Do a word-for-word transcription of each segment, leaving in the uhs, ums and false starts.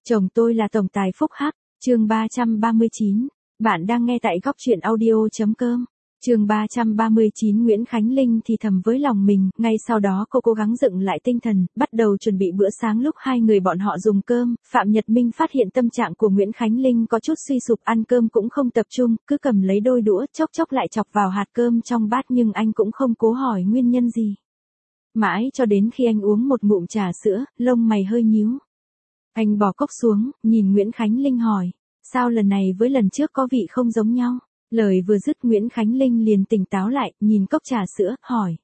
Chồng tôi là tổng tài Phúc Hắc, chương ba trăm ba mươi chín. Bạn đang nghe tại góc truyện audio.com. Chương ba trăm ba mươi chín. Nguyễn Khánh Linh thì thầm với lòng mình, ngay sau đó cô cố gắng dựng lại tinh thần, bắt đầu chuẩn bị bữa sáng. Lúc hai người bọn họ dùng cơm, Phạm Nhật Minh phát hiện tâm trạng của Nguyễn Khánh Linh có chút suy sụp, ăn cơm cũng không tập trung, cứ cầm lấy đôi đũa chốc chốc lại chọc vào hạt cơm trong bát, nhưng anh cũng không cố hỏi nguyên nhân gì. Mãi cho đến khi anh uống một ngụm trà sữa, lông mày hơi nhíu. Anh bỏ cốc xuống, nhìn Nguyễn Khánh Linh hỏi, sao lần này với lần trước có vị không giống nhau? Lời vừa dứt Nguyễn Khánh Linh liền tỉnh táo lại, nhìn cốc trà sữa, hỏi.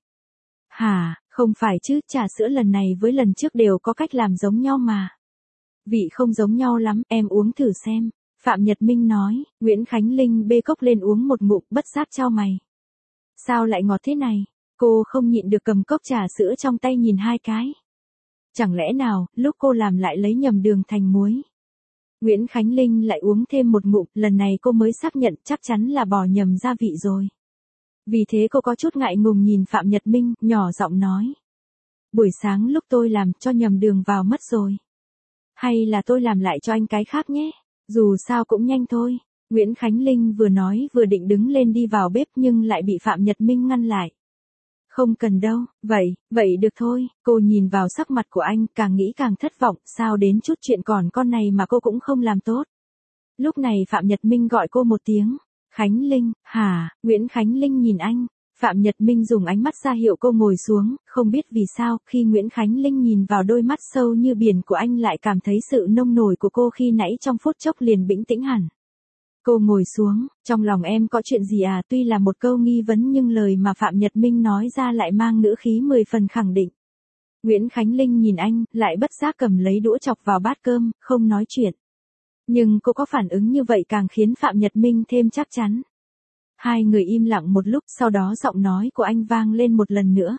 Hả, không phải chứ, trà sữa lần này với lần trước đều có cách làm giống nhau mà. Vị không giống nhau lắm, em uống thử xem. Phạm Nhật Minh nói. Nguyễn Khánh Linh bê cốc lên uống một ngụm, bất giác chau mày. Sao lại ngọt thế này? Cô không nhịn được cầm cốc trà sữa trong tay nhìn hai cái. Chẳng lẽ nào, lúc cô làm lại lấy nhầm đường thành muối? Nguyễn Khánh Linh lại uống thêm một ngụm, lần này cô mới xác nhận chắc chắn là bỏ nhầm gia vị rồi. Vì thế cô có chút ngại ngùng nhìn Phạm Nhật Minh, nhỏ giọng nói. Buổi sáng lúc tôi làm cho nhầm đường vào mất rồi. Hay là tôi làm lại cho anh cái khác nhé, dù sao cũng nhanh thôi. Nguyễn Khánh Linh vừa nói vừa định đứng lên đi vào bếp nhưng lại bị Phạm Nhật Minh ngăn lại. Không cần đâu, vậy, vậy được thôi. Cô nhìn vào sắc mặt của anh, càng nghĩ càng thất vọng, sao đến chút chuyện còn con này mà cô cũng không làm tốt. Lúc này Phạm Nhật Minh gọi cô một tiếng. Khánh Linh, hả? Nguyễn Khánh Linh nhìn anh. Phạm Nhật Minh dùng ánh mắt ra hiệu cô ngồi xuống, không biết vì sao, khi Nguyễn Khánh Linh nhìn vào đôi mắt sâu như biển của anh lại cảm thấy sự nông nổi của cô khi nãy trong phút chốc liền bĩnh tĩnh hẳn. Cô ngồi xuống, trong lòng em có chuyện gì à? Tuy là một câu nghi vấn nhưng lời mà Phạm Nhật Minh nói ra lại mang ngữ khí mười phần khẳng định. Nguyễn Khánh Linh nhìn anh, lại bất giác cầm lấy đũa chọc vào bát cơm, không nói chuyện. Nhưng cô có phản ứng như vậy càng khiến Phạm Nhật Minh thêm chắc chắn. Hai người im lặng một lúc, sau đó giọng nói của anh vang lên một lần nữa.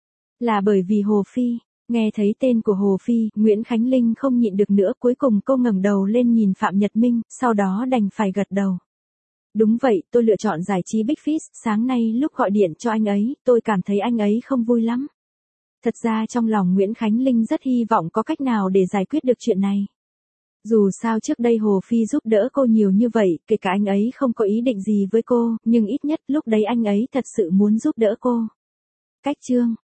Là bởi vì Hồ Phi. Nghe thấy tên của Hồ Phi, Nguyễn Khánh Linh không nhịn được nữa, cuối cùng cô ngẩng đầu lên nhìn Phạm Nhật Minh, sau đó đành phải gật đầu. Đúng vậy, tôi lựa chọn giải trí Big Fish, sáng nay lúc gọi điện cho anh ấy, tôi cảm thấy anh ấy không vui lắm. Thật ra trong lòng Nguyễn Khánh Linh rất hy vọng có cách nào để giải quyết được chuyện này. Dù sao trước đây Hồ Phi giúp đỡ cô nhiều như vậy, kể cả anh ấy không có ý định gì với cô, nhưng ít nhất lúc đấy anh ấy thật sự muốn giúp đỡ cô. Cách chương